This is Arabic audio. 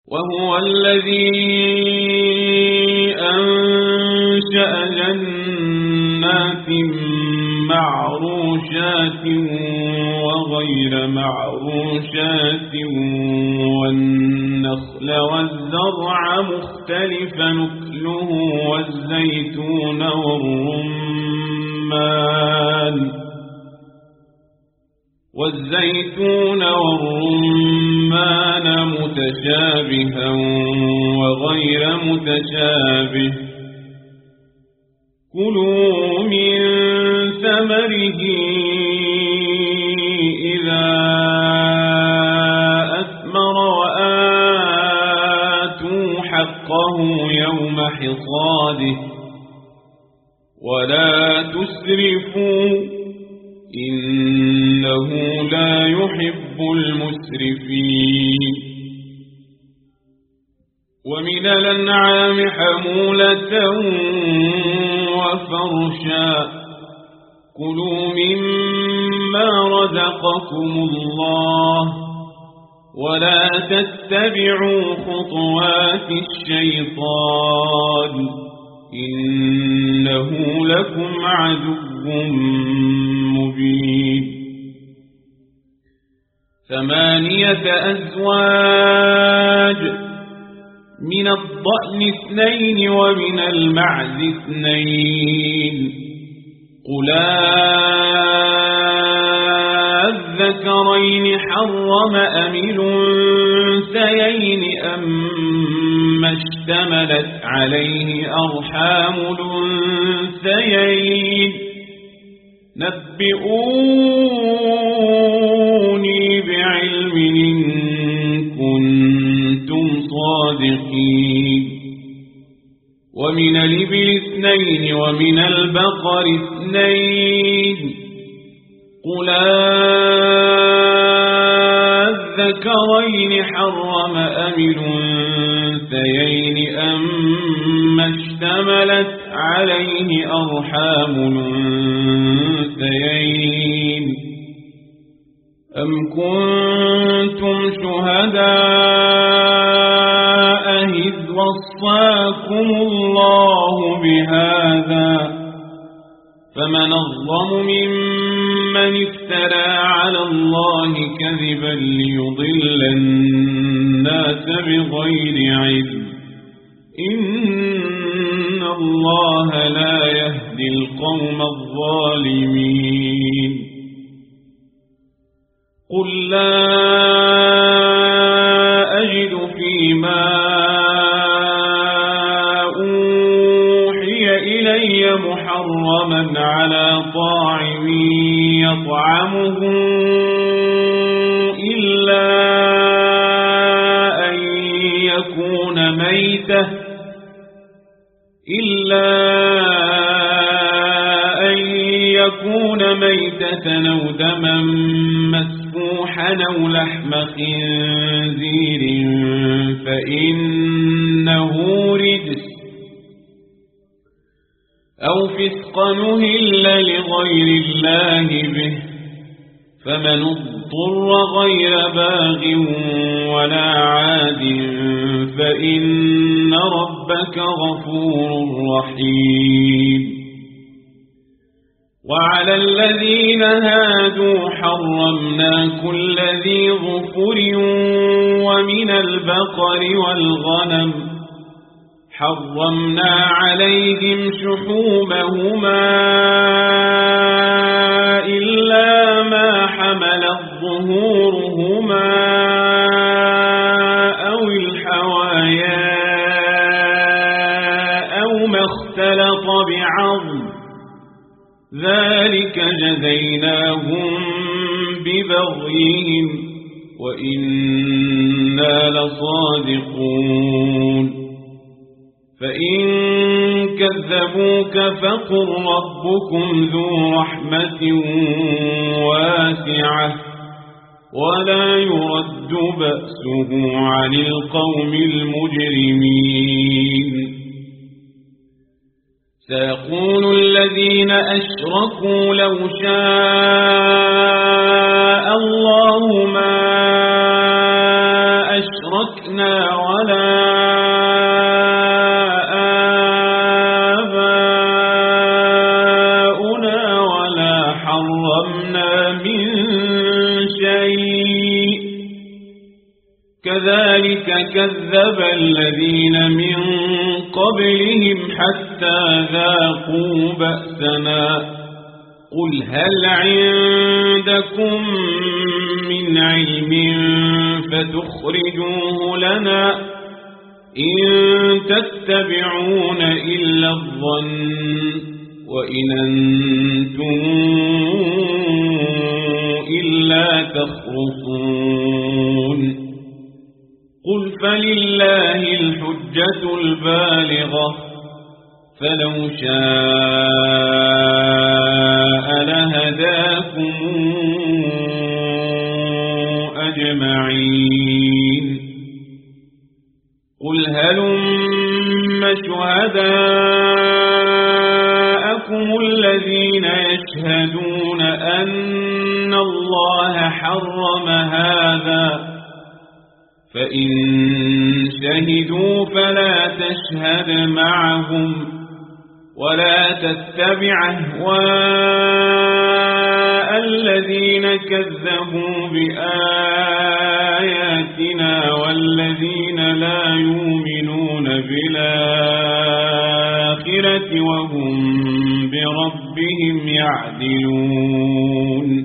وهو الذي أنشأ جنات معروشات وغير معروشات والنخل والزرع مختلفا نكله والزيتون والرمان متشابها وغير متشابه كلوا من ثمره إذا أثمر وآتوا حقه يوم حصاده ولا تسرفوا إنه لا يحب المسرفين ومن الأنعام حمولة وفرشا كلوا مما رزقكم الله ولا تتبعوا خطوات الشيطان إنه لكم عدو مبين 8 أزواج من الضأن 2 ومن المعز 2 قل الذكرين حرم أم الأنثيين أما اشتملت عليه أرحام الأنثيين نبئوني بعلم إن كنتم صادقين ومن الإبل 2 ومن البقر 2 قل الذكرين حرم أم الأنثيين أما اشتملت عليه أرحام الأنثيين أم كنتم شهداء إذ وصاكم الله بهذا فمن أظلم ممن افترى على الله كذبا ليضل الناس بغير علم إن الله لا يهدي القوم الظالمين قل لا أجد فيما أوحي إلي محرما على طاعم يطعمه إلا أن يكون ميتة أو دما مسفوحا أو لحم خنزير فإنه رجس أو فسقا أهل لغير الله به فمن اضطر غير باغ ولا عاد فإن ربك غفور رحيم وعلى الذين هادوا حرمنا كل ذي ظفر ومن البقر والغنم حرمنا عليهم شحومهما إلا ما حملت ظهورهما أو الحوايا أو ما اختلط بعظم ذلك جزيناهم ببغيهم وإنا لصادقون فإن كذبوك فقل ربكم ذو رحمة واسعة ولا يرد بأسه عن القوم المجرمين سيقول الذين أشركوا لو شاء الله ما أشركنا ولا آباؤنا ولا حرمنا من شيء كذلك كذب الذين من قبلهم حتى ذاقوا بأسنا قل هل عندكم من علم فتخرجوه لنا إن تتبعون إلا الظن وإن أنتم إلا تخرصون قل فلله الحجة البالغة فلو شاء لهداكم أجمعين قل هلم شهداءكم الذين يشهدون أن الله حرم هذا فإن شهدوا فلا تشهد معهم ولا تتبع أهواء الذين كذبوا بآياتنا والذين لا يؤمنون بالآخرة وهم بربهم يعدلون